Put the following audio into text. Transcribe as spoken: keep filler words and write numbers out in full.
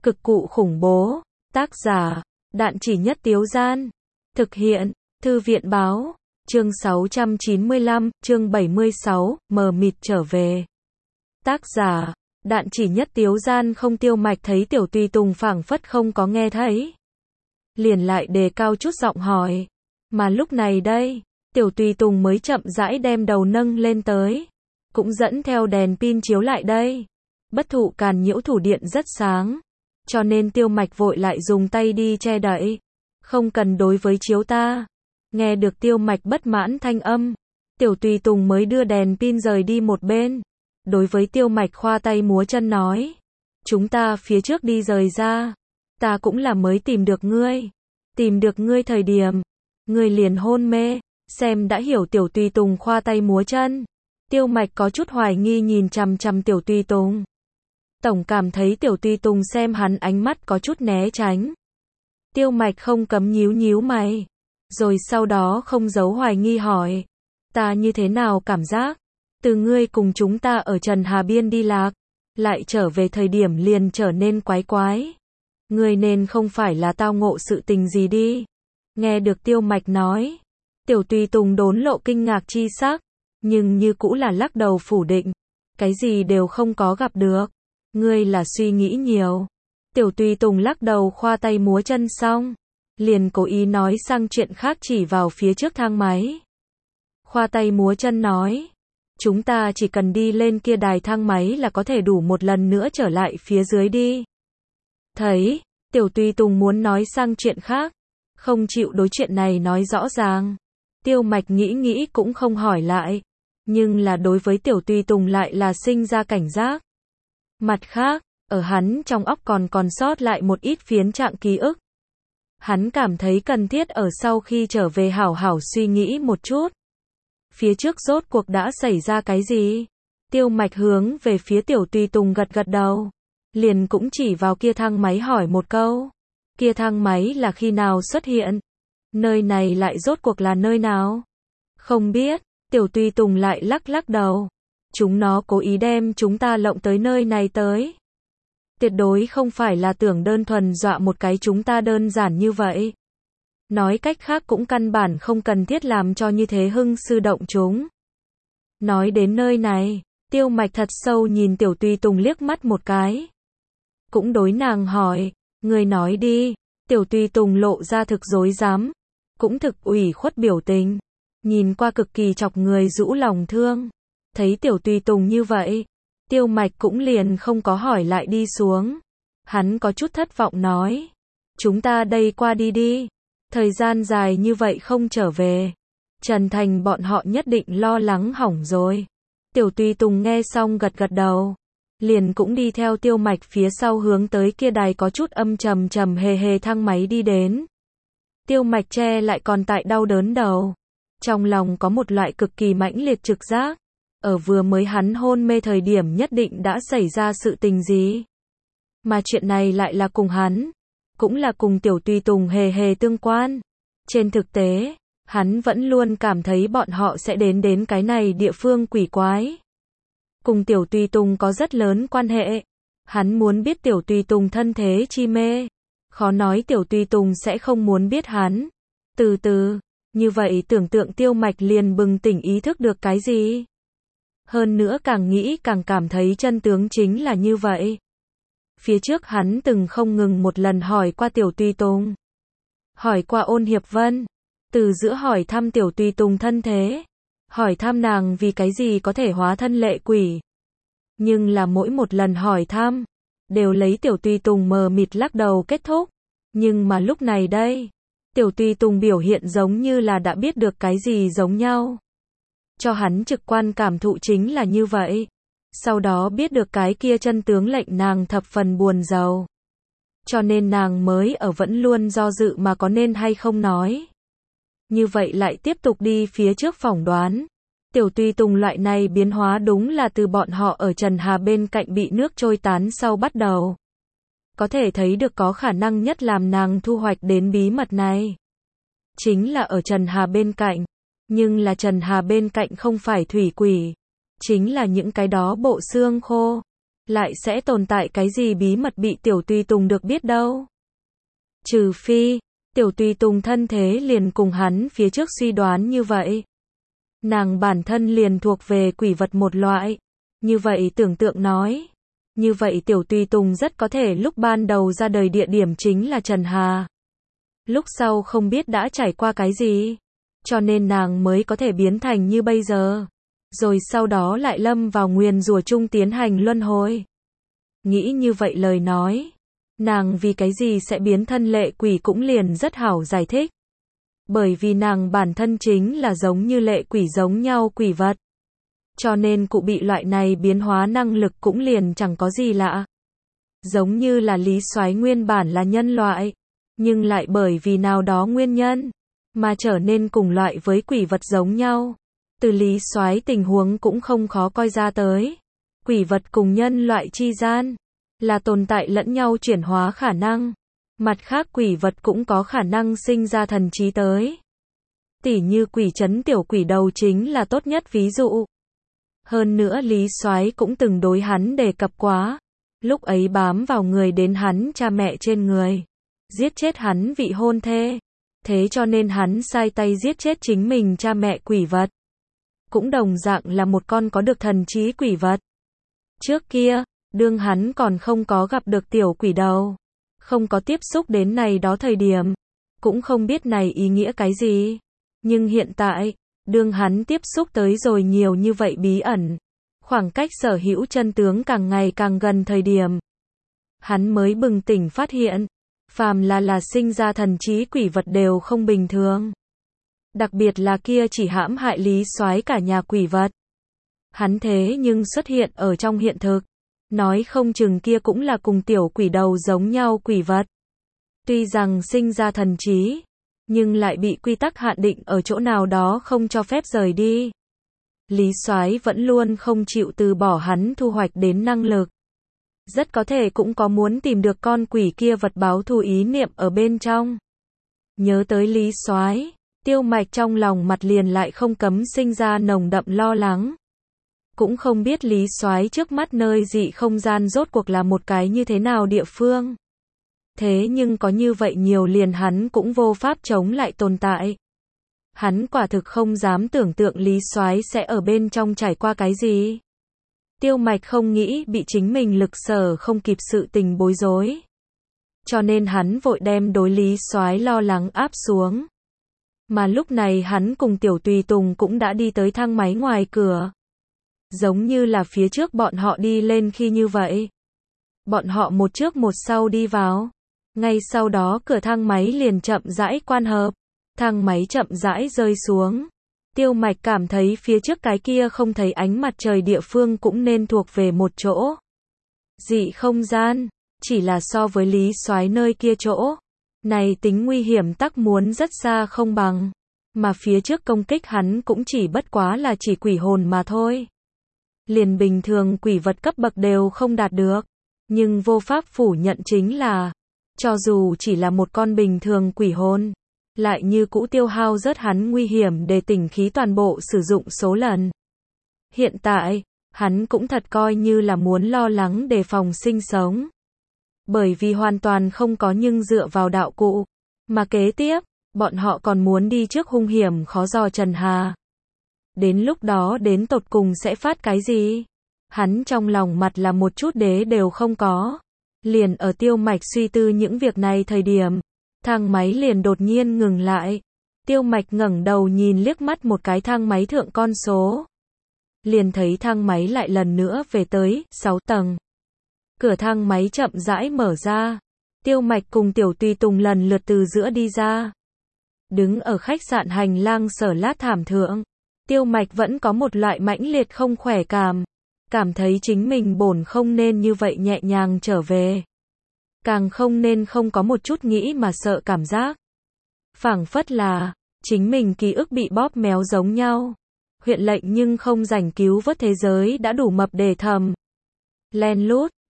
Cực cụ khủng bố. Tác giả, Đạn Chỉ Nhất Tiếu Gian. Thực hiện, Thư viện báo. Chương sáu trăm chín mươi lăm, chương bảy mươi sáu, mờ mịt trở về. Tác giả, Đạn Chỉ Nhất Tiếu Gian. Không. Tiêu Mạch thấy Tiểu Tùy Tùng phảng phất không có nghe thấy, liền lại đề cao chút giọng hỏi. Mà lúc này đây, Tiểu Tùy Tùng mới chậm rãi đem đầu nâng lên tới, cũng dẫn theo đèn pin chiếu lại đây. Bất thụ càn nhiễu thủ điện rất sáng, cho nên Tiêu Mạch vội lại dùng tay đi che đậy. Không cần đối với chiếu ta. Nghe được Tiêu Mạch bất mãn thanh âm, Tiểu Tùy Tùng mới đưa đèn pin rời đi một bên. Đối với Tiêu Mạch khoa tay múa chân nói. Chúng ta phía trước đi rời ra. Ta cũng là mới tìm được ngươi. Tìm được ngươi thời điểm, ngươi liền hôn mê. Xem đã hiểu. Tiểu Tùy Tùng khoa tay múa chân. Tiêu Mạch có chút hoài nghi nhìn chằm chằm Tiểu Tùy Tùng. Tổng cảm thấy Tiểu Tùy Tùng xem hắn ánh mắt có chút né tránh. Tiêu Mạch không cấm nhíu nhíu mày, rồi sau đó không giấu hoài nghi hỏi. Ta như thế nào cảm giác? Từ ngươi cùng chúng ta ở Trần Hà Biên đi lạc, lại trở về thời điểm liền trở nên quái quái. Ngươi nên không phải là tao ngộ sự tình gì đi. Nghe được Tiêu Mạch nói, Tiểu Tùy Tùng đốn lộ kinh ngạc chi sắc, nhưng như cũ là lắc đầu phủ định. Cái gì đều không có gặp được. Ngươi là suy nghĩ nhiều. Tiểu Tùy Tùng lắc đầu khoa tay múa chân xong, liền cố ý nói sang chuyện khác, chỉ vào phía trước thang máy. Khoa tay múa chân nói. Chúng ta chỉ cần đi lên kia đài thang máy là có thể đủ một lần nữa trở lại phía dưới đi. Thấy, Tiểu Tùy Tùng muốn nói sang chuyện khác, không chịu đối chuyện này nói rõ ràng. Tiêu Mạch nghĩ nghĩ cũng không hỏi lại, nhưng là đối với Tiểu Tùy Tùng lại là sinh ra cảnh giác. Mặt khác, ở hắn trong óc còn còn sót lại một ít phiến trạng ký ức. Hắn cảm thấy cần thiết ở sau khi trở về hảo hảo suy nghĩ một chút. Phía trước rốt cuộc đã xảy ra cái gì? Tiêu Mạch hướng về phía Tiểu Tùy Tùng gật gật đầu, liền cũng chỉ vào kia thang máy hỏi một câu. Kia thang máy là khi nào xuất hiện? Nơi này lại rốt cuộc là nơi nào? Không biết. Tiểu Tùy Tùng lại lắc lắc đầu. Chúng nó cố ý đem chúng ta lộng tới nơi này tới. Tuyệt đối không phải là tưởng đơn thuần dọa một cái chúng ta đơn giản như vậy. Nói cách khác cũng căn bản không cần thiết làm cho như thế hưng sư động chúng. Nói đến nơi này, Tiêu Mạch thật sâu nhìn Tiểu Tùy Tùng liếc mắt một cái. Cũng đối nàng hỏi, người nói đi. Tiểu Tùy Tùng lộ ra thực dối dám, cũng thực ủy khuất biểu tình, nhìn qua cực kỳ chọc người rũ lòng thương. Thấy Tiểu Tùy Tùng như vậy, Tiêu Mạch cũng liền không có hỏi lại đi xuống. Hắn có chút thất vọng nói. Chúng ta đây qua đi đi. Thời gian dài như vậy không trở về, Trần Thành bọn họ nhất định lo lắng hỏng rồi. Tiểu Tùy Tùng nghe xong gật gật đầu, liền cũng đi theo Tiêu Mạch phía sau hướng tới kia đài có chút âm trầm trầm hề hề thang máy đi đến. Tiêu Mạch che lại còn tại đau đớn đầu, trong lòng có một loại cực kỳ mãnh liệt trực giác. Ở vừa mới hắn hôn mê thời điểm nhất định đã xảy ra sự tình gì. Mà chuyện này lại là cùng hắn, cũng là cùng Tiểu Tùy Tùng hề hề tương quan. Trên thực tế, hắn vẫn luôn cảm thấy bọn họ sẽ đến đến cái này địa phương quỷ quái. Cùng Tiểu Tùy Tùng có rất lớn quan hệ. Hắn muốn biết Tiểu Tùy Tùng thân thế chi mê. Khó nói Tiểu Tùy Tùng sẽ không muốn biết hắn. Từ từ, như vậy tưởng tượng Tiêu Mạch liền bừng tỉnh ý thức được cái gì. Hơn nữa càng nghĩ càng cảm thấy chân tướng chính là như vậy. Phía trước hắn từng không ngừng một lần hỏi qua Tiểu Tùy Tùng. Hỏi qua Ôn Hiệp Vân. Từ giữa hỏi thăm Tiểu Tùy Tùng thân thế. Hỏi thăm nàng vì cái gì có thể hóa thân lệ quỷ. Nhưng là mỗi một lần hỏi thăm, đều lấy Tiểu Tùy Tùng mờ mịt lắc đầu kết thúc. Nhưng mà lúc này đây, Tiểu Tùy Tùng biểu hiện giống như là đã biết được cái gì giống nhau. Cho hắn trực quan cảm thụ chính là như vậy. Sau đó biết được cái kia chân tướng lệnh nàng thập phần buồn rầu. Cho nên nàng mới ở vẫn luôn do dự mà có nên hay không nói. Như vậy lại tiếp tục đi phía trước phỏng đoán. Tiểu Tùy Tùng loại này biến hóa đúng là từ bọn họ ở Trần Hà bên cạnh bị nước trôi tán sau bắt đầu. Có thể thấy được có khả năng nhất làm nàng thu hoạch đến bí mật này. Chính là ở Trần Hà bên cạnh. Nhưng là Trần Hà bên cạnh không phải thủy quỷ. Chính là những cái đó bộ xương khô. lại sẽ tồn tại cái gì bí mật bị Tiểu Tùy Tùng được biết đâu. Trừ phi, Tiểu Tùy Tùng thân thế liền cùng hắn phía trước suy đoán như vậy. Nàng bản thân liền thuộc về quỷ vật một loại. Như vậy tưởng tượng nói. Như vậy Tiểu Tùy Tùng rất có thể lúc ban đầu ra đời địa điểm chính là Trần Hà. Lúc sau không biết đã trải qua cái gì. Cho nên nàng mới có thể biến thành như bây giờ. Rồi sau đó lại lâm vào nguyền rủa chung tiến hành luân hồi. Nghĩ như vậy lời nói. Nàng vì cái gì sẽ biến thân lệ quỷ cũng liền rất hảo giải thích. Bởi vì nàng bản thân chính là giống như lệ quỷ giống nhau quỷ vật. Cho nên cụ bị loại này biến hóa năng lực cũng liền chẳng có gì lạ. Giống như là Lý Soái nguyên bản là nhân loại. Nhưng lại bởi vì nào đó nguyên nhân. Mà trở nên cùng loại với quỷ vật giống nhau. Từ Lý Soái tình huống cũng không khó coi ra tới. Quỷ vật cùng nhân loại chi gian. Là tồn tại lẫn nhau chuyển hóa khả năng. Mặt khác quỷ vật cũng có khả năng sinh ra thần trí tới. Tỉ như quỷ trấn tiểu quỷ đầu chính là tốt nhất ví dụ. Hơn nữa Lý Soái cũng từng đối hắn đề cập quá. Lúc ấy bám vào người đến hắn cha mẹ trên người. Giết chết hắn vị hôn thê. Thế cho nên hắn sai tay giết chết chính mình cha mẹ quỷ vật. Cũng đồng dạng là một con có được thần trí quỷ vật. Trước kia, đương hắn còn không có gặp được tiểu quỷ đầu. Không có tiếp xúc đến này đó thời điểm. Cũng không biết này ý nghĩa cái gì. Nhưng hiện tại, đương hắn tiếp xúc tới rồi nhiều như vậy bí ẩn. Khoảng cách sở hữu chân tướng càng ngày càng gần thời điểm. Hắn mới bừng tỉnh phát hiện. Phàm là là sinh ra thần trí quỷ vật đều không bình thường. Đặc biệt là kia chỉ hãm hại Lý Soái cả nhà quỷ vật. Hắn thế nhưng xuất hiện ở trong hiện thực. Nói không chừng kia cũng là cùng tiểu quỷ đầu giống nhau quỷ vật. Tuy rằng sinh ra thần trí, nhưng lại bị quy tắc hạn định ở chỗ nào đó không cho phép rời đi. Lý Soái vẫn luôn không chịu từ bỏ hắn thu hoạch đến năng lực. Rất có thể cũng có muốn tìm được con quỷ kia vật báo thù ý niệm ở bên trong. Nhớ tới Lý Soái, Tiêu Mạch trong lòng mặt liền lại không cấm sinh ra nồng đậm lo lắng. Cũng không biết Lý Soái trước mắt nơi dị không gian rốt cuộc là một cái như thế nào địa phương. Thế nhưng có như vậy nhiều liền hắn cũng vô pháp chống lại tồn tại. Hắn quả thực không dám tưởng tượng Lý Soái sẽ ở bên trong trải qua cái gì. Tiêu Mạch không nghĩ bị chính mình lực sở không kịp sự tình bối rối. Cho nên hắn vội đem đối Lý Soái lo lắng áp xuống. Mà lúc này hắn cùng Tiểu Tùy Tùng cũng đã đi tới thang máy ngoài cửa. Giống như là phía trước bọn họ đi lên khi như vậy. Bọn họ một trước một sau đi vào. Ngay sau đó cửa thang máy liền chậm rãi quan hợp. Thang máy chậm rãi rơi xuống. Tiêu Mạch cảm thấy phía trước cái kia không thấy ánh mặt trời địa phương cũng nên thuộc về một chỗ. Dị không gian, chỉ là so với Lý Soái nơi kia chỗ. Này tính nguy hiểm tắc muốn rất xa không bằng. Mà phía trước công kích hắn cũng chỉ bất quá là chỉ quỷ hồn mà thôi. Liền bình thường quỷ vật cấp bậc đều không đạt được. Nhưng vô pháp phủ nhận chính là, cho dù chỉ là một con bình thường quỷ hồn, lại như cũ tiêu hao rất hắn nguy hiểm để tỉnh khí toàn bộ sử dụng số lần. Hiện tại, hắn cũng thật coi như là muốn lo lắng đề phòng sinh sống. Bởi vì hoàn toàn không có nhưng dựa vào đạo cụ. Mà kế tiếp, bọn họ còn muốn đi trước hung hiểm khó dò Trần Hà. Đến lúc đó đến tột cùng sẽ phát cái gì? Hắn trong lòng mặt là một chút đế đều không có. Liền ở Tiêu Mạch suy tư những việc này thời điểm, thang máy liền đột nhiên ngừng lại. Tiêu Mạch ngẩng đầu nhìn liếc mắt một cái thang máy thượng con số. Liền thấy thang máy lại lần nữa về tới sáu tầng. Cửa thang máy chậm rãi mở ra. Tiêu Mạch cùng Tiểu Tùy Tùng lần lượt từ giữa đi ra. Đứng ở khách sạn hành lang Sở Lát thảm thượng. Tiêu Mạch vẫn có một loại mãnh liệt không khỏe cảm. Cảm thấy chính mình bổn không nên như vậy nhẹ nhàng trở về. Càng không nên không có một chút nghĩ mà sợ cảm giác. Phảng phất là, chính mình ký ức bị bóp méo giống nhau. Huyện lệnh nhưng không rảnh cứu vớt thế giới đã đủ mập để thầm. Len lút,